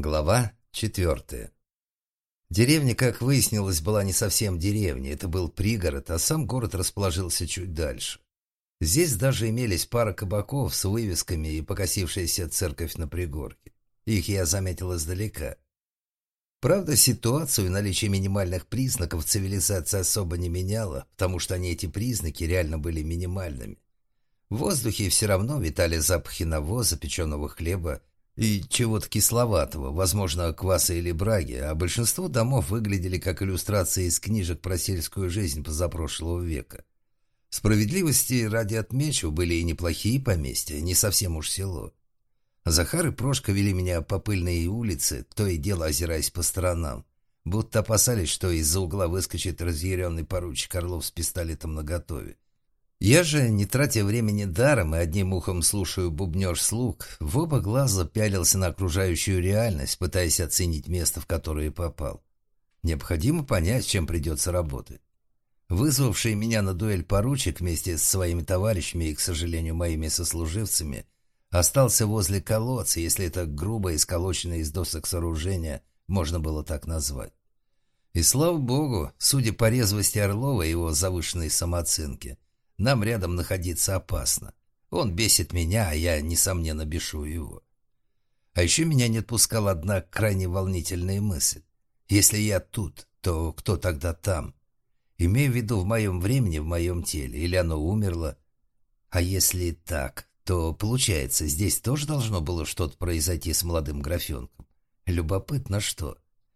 Глава 4. Деревня, как выяснилось, была не совсем деревней. Это был пригород, а сам город расположился чуть дальше. Здесь даже имелись пара кабаков с вывесками и покосившаяся церковь на пригорке. Их я заметил издалека. Правда, ситуацию и наличие минимальных признаков цивилизация особо не меняла, потому что эти признаки реально были минимальными. В воздухе все равно витали запахи навоза, печеного хлеба и чего-то кисловатого, возможно, кваса или браги, а большинство домов выглядели как иллюстрации из книжек про сельскую жизнь позапрошлого века. Справедливости ради отмечу, были и неплохие поместья, не совсем уж село. Захар и Прошка вели меня по пыльной улице, то и дело озираясь по сторонам, будто опасались, что из-за угла выскочит разъяренный поручик Орлов с пистолетом наготове. Я же, не тратя времени даром и одним ухом слушаю бубнёж слуг, в оба глаза пялился на окружающую реальность, пытаясь оценить место, в которое попал. Необходимо понять, с чем придется работать. Вызвавший меня на дуэль поручик вместе с своими товарищами и, к сожалению, моими сослуживцами, остался возле колодца, если это грубое, сколоченное из досок сооружение можно было так назвать. И слава богу, судя по резвости Орлова и его завышенной самооценке, нам рядом находиться опасно. Он бесит меня, а я, несомненно, бешу его. А еще меня не отпускала одна крайне волнительная мысль. Если я тут, то кто тогда там? Имею в виду в моем времени, в моем теле, или оно умерло? А если так, то, получается, здесь тоже должно было что-то произойти с молодым графенком. Любопытно, что?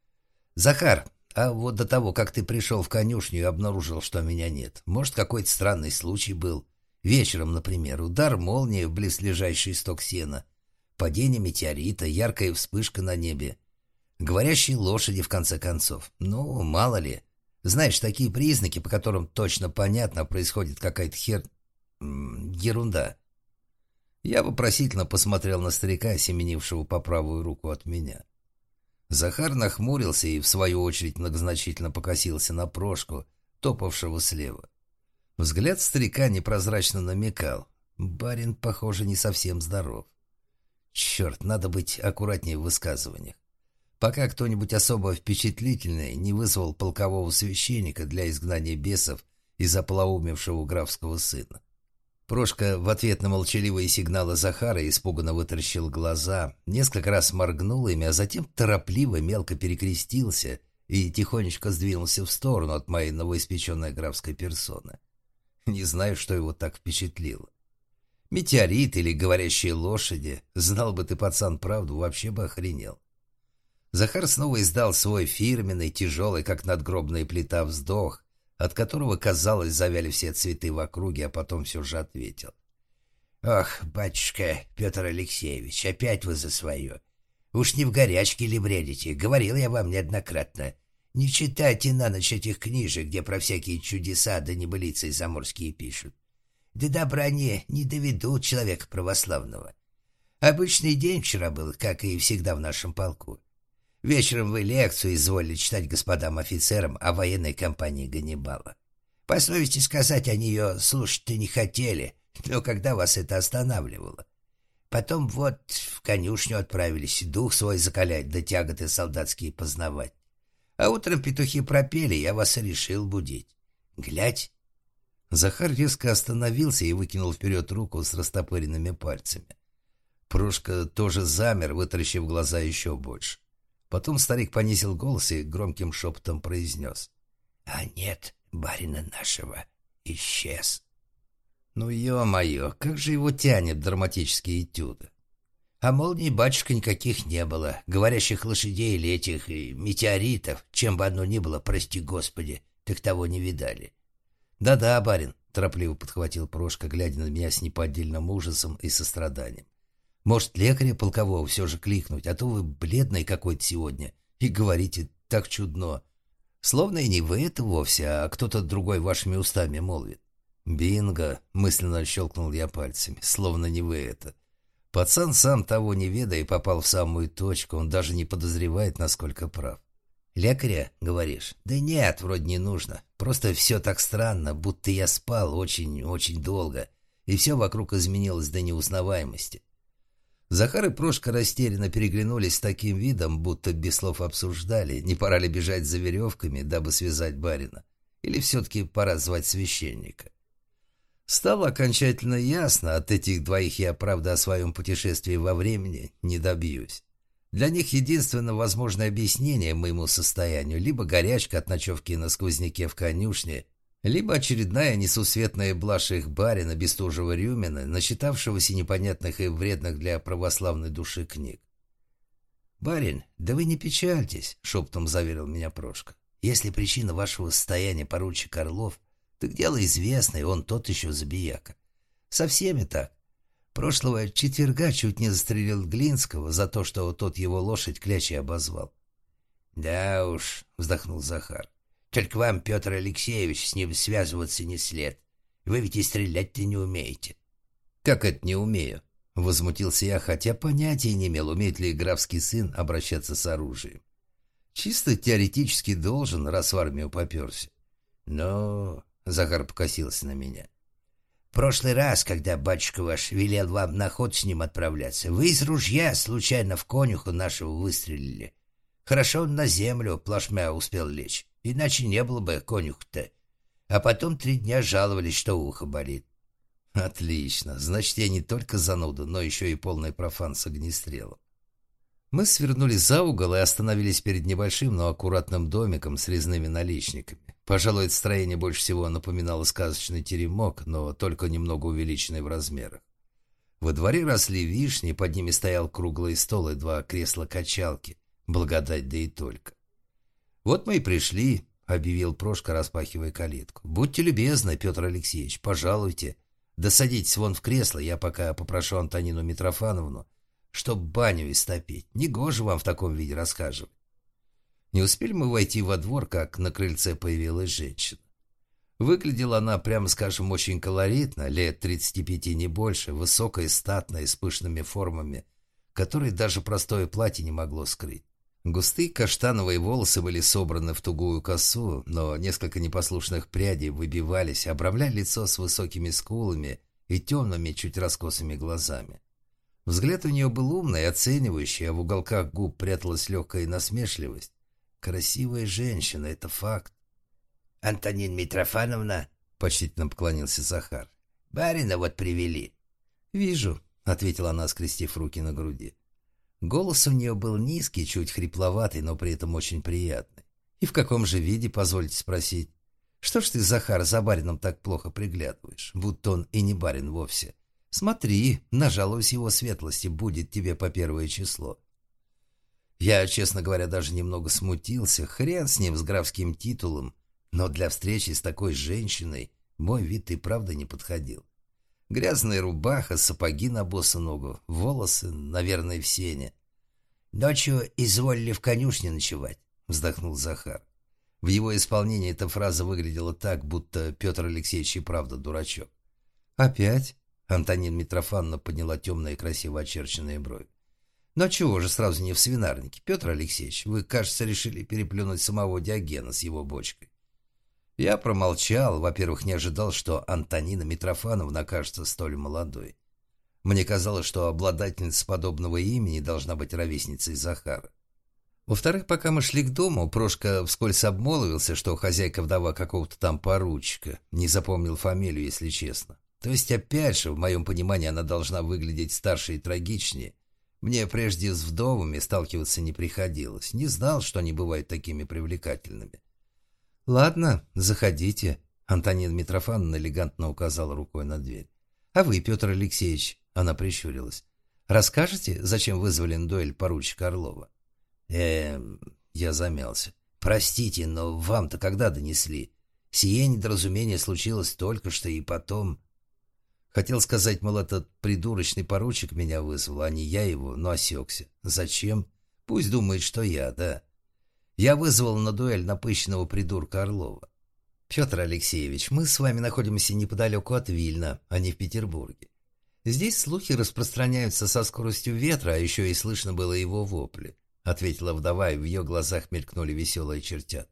Захар, а вот до того, как ты пришел в конюшню и обнаружил, что меня нет, может, какой-то странный случай был? Вечером, например, удар молнии в близлежащий сток сена, падение метеорита, яркая вспышка на небе, говорящие лошади, в конце концов. Ну, мало ли. Знаешь, такие признаки, по которым точно понятно, происходит какая-то ерунда. Я вопросительно посмотрел на старика, семенившего по правую руку от меня. Захар нахмурился и, в свою очередь, многозначительно покосился на Прошку, топавшего слева. Взгляд старика непрозрачно намекал. Барин, похоже, не совсем здоров. Черт, надо быть аккуратнее в высказываниях. Пока кто-нибудь особо впечатлительный не вызвал полкового священника для изгнания бесов из ополоумевшего графского сына. Прошка в ответ на молчаливые сигналы Захара испуганно вытаращил глаза, несколько раз моргнул ими, а затем торопливо мелко перекрестился и тихонечко сдвинулся в сторону от моей новоиспеченной графской персоны. Не знаю, что его так впечатлило. Метеорит или говорящие лошади, знал бы ты, пацан, правду, вообще бы охренел. Захар снова издал свой фирменный, тяжелый, как надгробная плита, вздох, от которого, казалось, завяли все цветы в округе, а потом все же ответил. «Ох, батюшка Петр Алексеевич, опять вы за свое. Уж не в горячке ли бредите? Говорил я вам неоднократно. Не читайте на ночь этих книжек, где про всякие чудеса да небылицы заморские пишут. Да добра не доведут человека православного. Обычный день вчера был, как и всегда в нашем полку. Вечером вы лекцию изволили читать господам офицерам о военной кампании Ганнибала. По совести сказать, они ее слушать-то не хотели, но когда вас это останавливало? Потом вот в конюшню отправились, дух свой закалять, да тяготы солдатские познавать. А утром петухи пропели, я вас и решил будить. Глядь!» Захар резко остановился и выкинул вперед руку с растопыренными пальцами. Прошка тоже замер, вытаращив глаза еще больше. Потом старик понизил голос и громким шепотом произнес. «А нет барина нашего, исчез». Ну, ё-моё, как же его тянет драматические этюды. А молний, батюшка, никаких не было. Говорящих лошадей или этих метеоритов, чем бы оно ни было, прости господи, так того не видали. «Да-да, барин», — торопливо подхватил Прошка, глядя на меня с неподдельным ужасом и состраданием. «Может, лекаря полкового все же кликнуть, а то вы бледный какой-то сегодня и говорите так чудно. Словно и не вы это вовсе, а кто-то другой вашими устами молвит». «Бинго!» — мысленно щелкнул я пальцами. «Словно не вы это». Пацан, сам того не ведая, попал в самую точку, он даже не подозревает, насколько прав. «Лекаря, говоришь?» «Да нет, вроде не нужно. Просто все так странно, будто я спал очень-очень долго, и все вокруг изменилось до неузнаваемости». Захар и Прошка растерянно переглянулись с таким видом, будто без слов обсуждали, не пора ли бежать за веревками, дабы связать барина, или все-таки пора звать священника. Стало окончательно ясно, от этих двоих я, правда, о своем путешествии во времени не добьюсь. Для них единственно возможное объяснение моему состоянию либо горячка от ночевки на сквозняке в конюшне, либо очередная несусветная блажь их барина Бестужева-Рюмина, начитавшегося непонятных и вредных для православной души книг. «Барин, да вы не печальтесь», — шептом заверил меня Прошка. «Если причина вашего состояния поручик Орлов, так дело известное, он тот еще забияка. Со всеми так. Прошлого четверга чуть не застрелил Глинского за то, что тот его лошадь клячей обозвал». «Да уж», — вздохнул Захар. «Только вам, Петр Алексеевич, с ним связываться не след. Вы ведь и стрелять-то не умеете». «Как это не умею?» — возмутился я, хотя понятия не имел, умеет ли графский сын обращаться с оружием. «Чисто теоретически должен, раз в армию поперся». «Но...» — Захар покосился на меня. «Прошлый раз, когда батюшка ваш велел вам на ход с ним отправляться, вы из ружья случайно в конюха нашего выстрелили. Хорошо он на землю плашмя успел лечь, иначе не было бы конюха-то. А потом 3 дня жаловались, что ухо болит». «Отлично. Значит, я не только зануда, но еще и полный профан с огнестрелом». Мы свернули за угол и остановились перед небольшим, но аккуратным домиком с резными наличниками. Пожалуй, это строение больше всего напоминало сказочный теремок, но только немного увеличенный в размерах. Во дворе росли вишни, под ними стоял круглый стол и 2 кресла-качалки. Благодать, да и только. «Вот мы и пришли», — объявил Прошка, распахивая калитку. «Будьте любезны, Петр Алексеевич, пожалуйте. Да садитесь вон в кресло, я пока попрошу Антонину Митрофановну, чтоб баню истопить. Негоже вам в таком виде расхаживать». Не успели мы войти во двор, как на крыльце появилась женщина. Выглядела она, прямо скажем, очень колоритно, лет 35 не больше, высокая, статная, с пышными формами, которые даже простое платье не могло скрыть. Густые каштановые волосы были собраны в тугую косу, но несколько непослушных прядей выбивались, обрамляя лицо с высокими скулами и темными, чуть раскосыми глазами. Взгляд у нее был умный, оценивающий, а в уголках губ пряталась легкая насмешливость. Красивая женщина, это факт. «Антонина Митрофановна», — почтительно поклонился Захар, — «барина вот привели». «Вижу», — ответила она, скрестив руки на груди. Голос у нее был низкий, чуть хрипловатый, но при этом очень приятный. «И в каком же виде, позвольте спросить? Что ж ты, Захар, за барином так плохо приглядываешь, будто он и не барин вовсе? Смотри, нажалуюсь его светлости, будет тебе по 1 число». Я, честно говоря, даже немного смутился. Хрен с ним, с графским титулом. Но для встречи с такой женщиной мой вид и правда не подходил. Грязная рубаха, сапоги на босу ногу, волосы, наверное, в сене. «Ночью изволили в конюшне ночевать», — вздохнул Захар. В его исполнении эта фраза выглядела так, будто Петр Алексеевич и правда дурачок. «Опять?» — Антонина Митрофановна подняла темные красиво очерченные брови. «Но чего же сразу не в свинарнике, Петр Алексеевич? Вы, кажется, решили переплюнуть самого Диогена с его бочкой». Я промолчал. Во-первых, не ожидал, что Антонина Митрофановна окажется столь молодой. Мне казалось, что обладательница подобного имени должна быть ровесницей Захара. Во-вторых, пока мы шли к дому, Прошка вскользь обмолвился, что хозяйка-вдова какого-то там поручика. Не запомнил фамилию, если честно. То есть, опять же, в моем понимании, она должна выглядеть старше и трагичнее. Мне прежде с вдовами сталкиваться не приходилось. Не знал, что они бывают такими привлекательными. «Ладно, заходите», — Антонина Митрофановна элегантно указала рукой на дверь. «А вы, Петр Алексеевич», — она прищурилась, — «расскажете, зачем вызвали на дуэль поручика Орлова?» Я замялся. «Простите, но вам-то когда донесли? Сие недоразумение случилось только что и потом...» Хотел сказать, мол, этот придурочный поручик меня вызвал, а не я его, но осекся. Зачем? Пусть думает, что я, да. Я вызвал на дуэль напыщенного придурка Орлова. «Петр Алексеевич, мы с вами находимся неподалеку от Вильна, а не в Петербурге. Здесь слухи распространяются со скоростью ветра, а еще и слышно было его вопли», — ответила вдова, и в ее глазах мелькнули веселые чертята.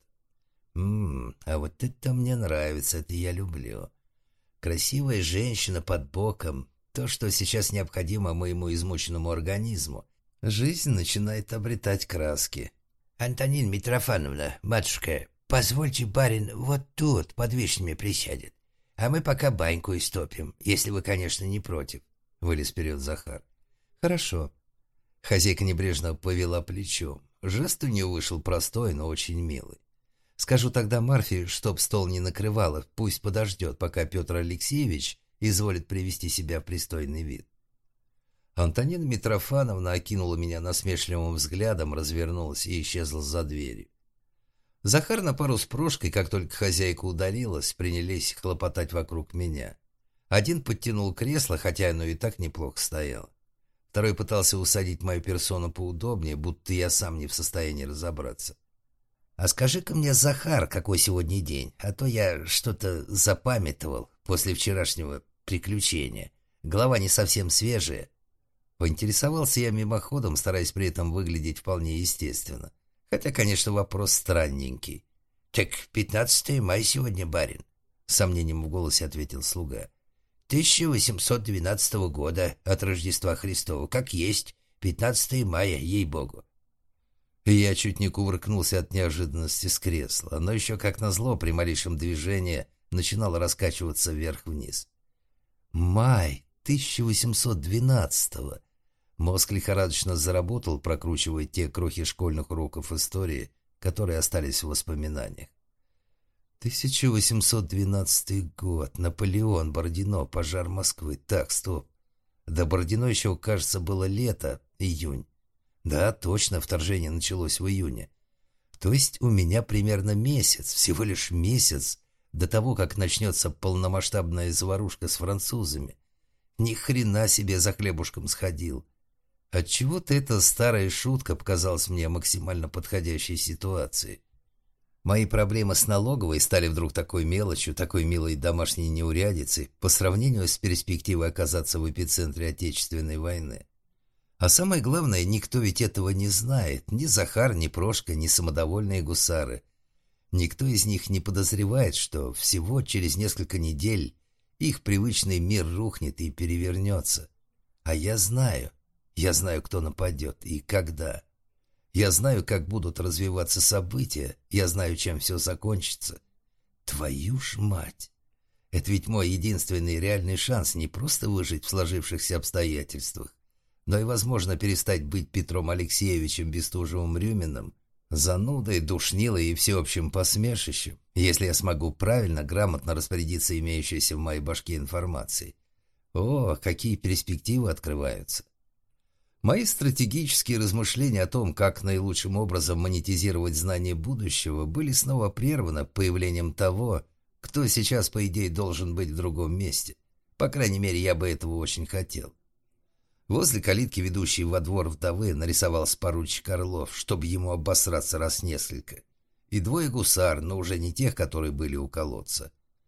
А вот это мне нравится, это я люблю. Красивая женщина под боком. то, что сейчас необходимо моему измученному организму. Жизнь начинает обретать краски. Антонина Митрофановна, матушка, позвольте, барин вот тут под вишнями присядет, а мы пока баньку истопим, если вы, конечно, не против. Вылез вперед Захар. Хорошо. Хозяйка небрежно повела плечом. Жест у нее вышел простой, но очень милый. Скажу тогда Марфе, чтоб стол не накрывала, пусть подождет, пока Петр Алексеевич изволит привести себя в пристойный вид. Антонина Митрофановна окинула меня насмешливым взглядом, развернулась и исчезла за дверью. Захар на пару с Прошкой, как только хозяйка удалилась, принялись хлопотать вокруг меня. Один подтянул кресло, хотя оно и так неплохо стояло. Второй пытался усадить мою персону поудобнее, будто я сам не в состоянии разобраться. «А скажи-ка мне, Захар, какой сегодня день, а то я что-то запамятовал после вчерашнего приключения. Голова не совсем свежая». Поинтересовался я мимоходом, стараясь при этом выглядеть вполне естественно. Хотя, конечно, вопрос странненький. «Так 15 мая сегодня, барин», — с сомнением в голосе ответил слуга. 1812 года от Рождества Христова, как есть, 15 мая, ей-богу. И я чуть не кувыркнулся от неожиданности с кресла, но еще, как назло, при малейшем движении начинало раскачиваться вверх-вниз. Май 1812-го. Мозг лихорадочно заработал, прокручивая те крохи школьных уроков истории, которые остались в воспоминаниях. 1812 год. Наполеон, Бородино, пожар Москвы. Так, стоп. До Бородино еще, кажется, было лето, июнь. Да, точно, вторжение началось в июне. То есть у меня примерно месяц, всего лишь месяц, до того, как начнется полномасштабная заварушка с французами. Ни хрена себе за хлебушком сходил. Отчего-то эта старая шутка показалась мне максимально подходящей ситуацией. Мои проблемы с налоговой стали вдруг такой мелочью, такой милой домашней неурядицей по сравнению с перспективой оказаться в эпицентре Отечественной войны. А самое главное, никто ведь этого не знает. Ни Захар, ни Прошка, ни самодовольные гусары. Никто из них не подозревает, что всего через несколько недель их привычный мир рухнет и перевернется. А я знаю, кто нападет и когда. Я знаю, как будут развиваться события, я знаю, чем все закончится. Твою ж мать! Это ведь мой единственный реальный шанс не просто выжить в сложившихся обстоятельствах, но и, возможно, перестать быть Петром Алексеевичем Бестужевым-Рюминым, занудой, душнилой и всеобщим посмешищем, если я смогу правильно, грамотно распорядиться имеющейся в моей башке информацией. О, какие перспективы открываются! Мои стратегические размышления о том, как наилучшим образом монетизировать знания будущего, были снова прерваны появлением того, кто сейчас, по идее, должен быть в другом месте. По крайней мере, я бы этого очень хотел. Возле калитки, ведущей во двор вдовы, нарисовался поручик Орлов, чтобы ему обосраться раз несколько. И двое гусар, но уже не тех, которые были у колодца.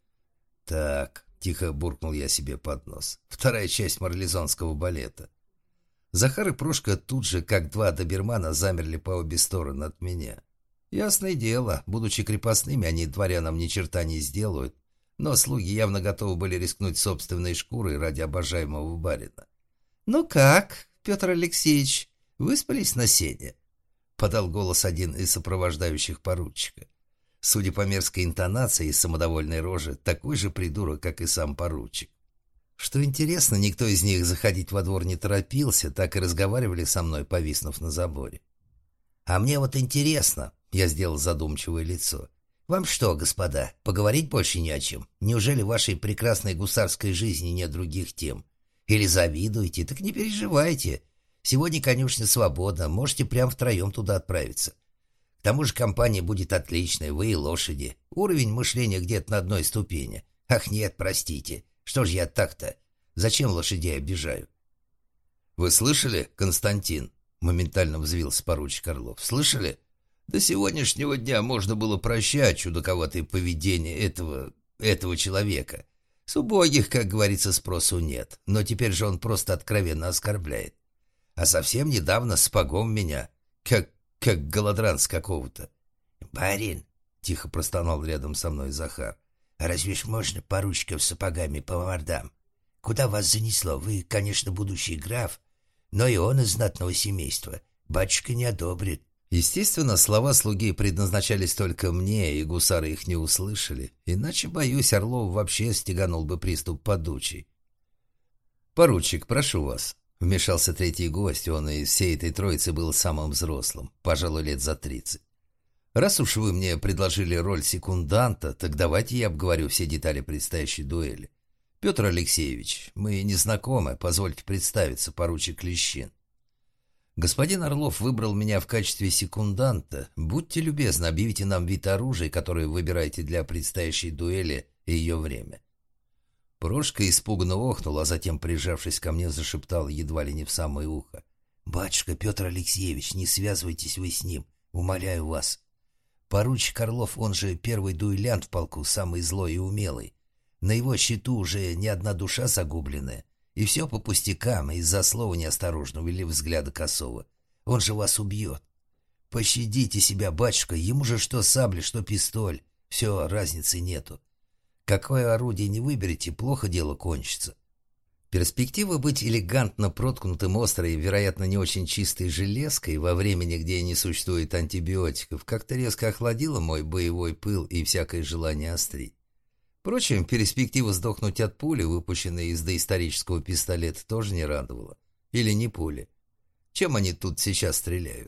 «Так», — тихо буркнул я себе под нос, — «вторая часть марлезонского балета». Захар и Прошка тут же, как два добермана, замерли по обе стороны от меня. Ясное дело, будучи крепостными, они дворянам ни черта не сделают, но слуги явно готовы были рискнуть собственной шкурой ради обожаемого барина. «Ну как, Петр Алексеевич, выспались на сене?» — подал голос один из сопровождающих поручика. Судя по мерзкой интонации и самодовольной роже, такой же придурок, как и сам поручик. Что интересно, никто из них заходить во двор не торопился, так и разговаривали со мной, повиснув на заборе. «А мне вот интересно», — я сделал задумчивое лицо. «Вам что, господа, поговорить больше не о чем? Неужели в вашей прекрасной гусарской жизни нет других тем? Или завидуете? Так не переживайте. Сегодня конюшня свободна, можете прям втроем туда отправиться. К тому же компания будет отличная, вы и лошади. Уровень мышления где-то на одной ступени. Ах нет, простите. Что ж я так-то? Зачем лошадей обижаю?» «Вы слышали, Константин?» — моментально взвился поручик Орлов. «Слышали? До сегодняшнего дня можно было прощать чудаковатое поведение этого человека. С убогих, как говорится, спросу нет. Но теперь же он просто откровенно оскорбляет. А совсем недавно сапогом меня, как голодранц какого-то». «Барин», — тихо простонал рядом со мной Захар, — «разве ж можно поручиков сапогами по мордам? куда вас занесло? Вы, конечно, будущий граф, но и он из знатного семейства. Батюшка не одобрит». Естественно, слова слуги предназначались только мне, и гусары их не услышали. Иначе, боюсь, Орлов вообще стеганул бы приступ подучий. «Поручик, прошу вас», — вмешался третий гость. Он из всей этой троицы был самым взрослым, пожалуй, лет за 30. «Раз уж вы мне предложили роль секунданта, так давайте я обговорю все детали предстоящей дуэли. Петр Алексеевич, мы не знакомы, позвольте представиться, поручик Лещин. Господин Орлов выбрал меня в качестве секунданта. Будьте любезны, объявите нам вид оружия, которое выбираете для предстоящей дуэли, и ее время». Прошка испуганно охнул, а затем, прижавшись ко мне, зашептал едва ли не в самое ухо: «Батюшка Петр Алексеевич, не связывайтесь вы с ним, умоляю вас. Поручик Орлов, он же первый дуэлянт в полку, самый злой и умелый. На его счету уже ни одна душа загубленная. И все по пустякам, из-за слова неосторожного или взгляда косого. Он же вас убьет. Пощадите себя, батюшка, ему же что сабля, что пистоль. Все, разницы нету. Какое орудие не выберете, плохо дело кончится». Перспектива быть элегантно проткнутым острой, вероятно, не очень чистой железкой во времени, где не существует антибиотиков, как-то резко охладила мой боевой пыл и всякое желание острить. Впрочем, перспектива сдохнуть от пули, выпущенной из доисторического пистолета, тоже не радовала. Или не пули. Чем они тут сейчас стреляют?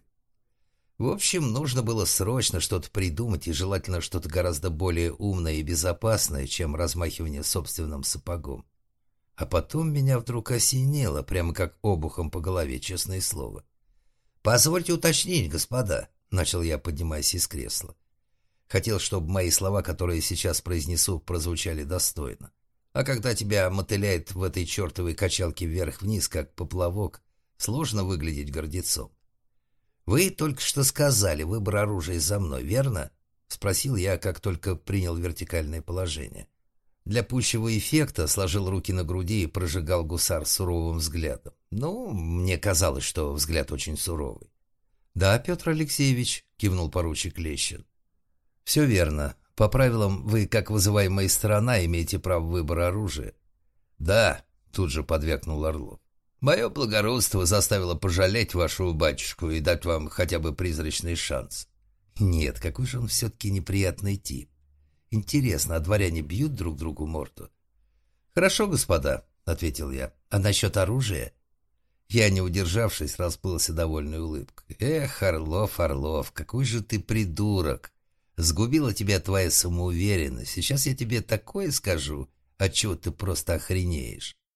В общем, нужно было срочно что-то придумать, и желательно что-то гораздо более умное и безопасное, чем размахивание собственным сапогом. А потом меня вдруг осенило, прямо как обухом по голове, честное слово. «Позвольте уточнить, господа», — начал я, поднимаясь из кресла. Хотел, чтобы мои слова, которые сейчас произнесу, прозвучали достойно. А когда тебя мотыляет в этой чертовой качалке вверх-вниз, как поплавок, сложно выглядеть гордецом. «Вы только что сказали, выбор оружия за мной, верно?» — спросил я, как только принял вертикальное положение. Для пущего эффекта сложил руки на груди и прожигал гусар суровым взглядом. Ну, мне казалось, что взгляд очень суровый. «Да, Петр Алексеевич», — кивнул поручик Лещин. «Все верно. По правилам, вы, как вызываемая сторона, имеете право выбора оружия». «Да», — тут же подвякнул Орлов. «Мое благородство заставило пожалеть вашего батюшку и дать вам хотя бы призрачный шанс». «Нет, какой же он все-таки неприятный тип. Интересно, а дворяне бьют друг другу морду?» «Хорошо, господа», — ответил я. «А насчет оружия?» Я, не удержавшись, расплылся довольной улыбкой. «Эх, Орлов, Орлов, какой же ты придурок! Сгубила тебя твоя самоуверенность. Сейчас я тебе такое скажу, отчего ты просто охренеешь».